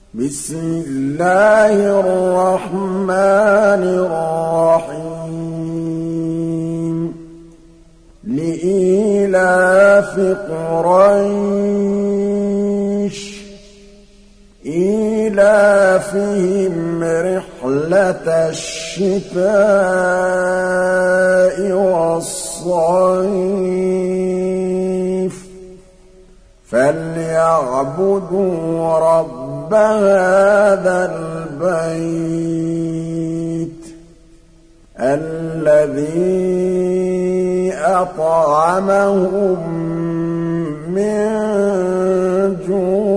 بسم الله الرحمن الرحيم لإيلاف قريش إيلافهم رحلة الشتاء والصيف فليعبدوا رب هذا البيت الذي أطعمهم من جوع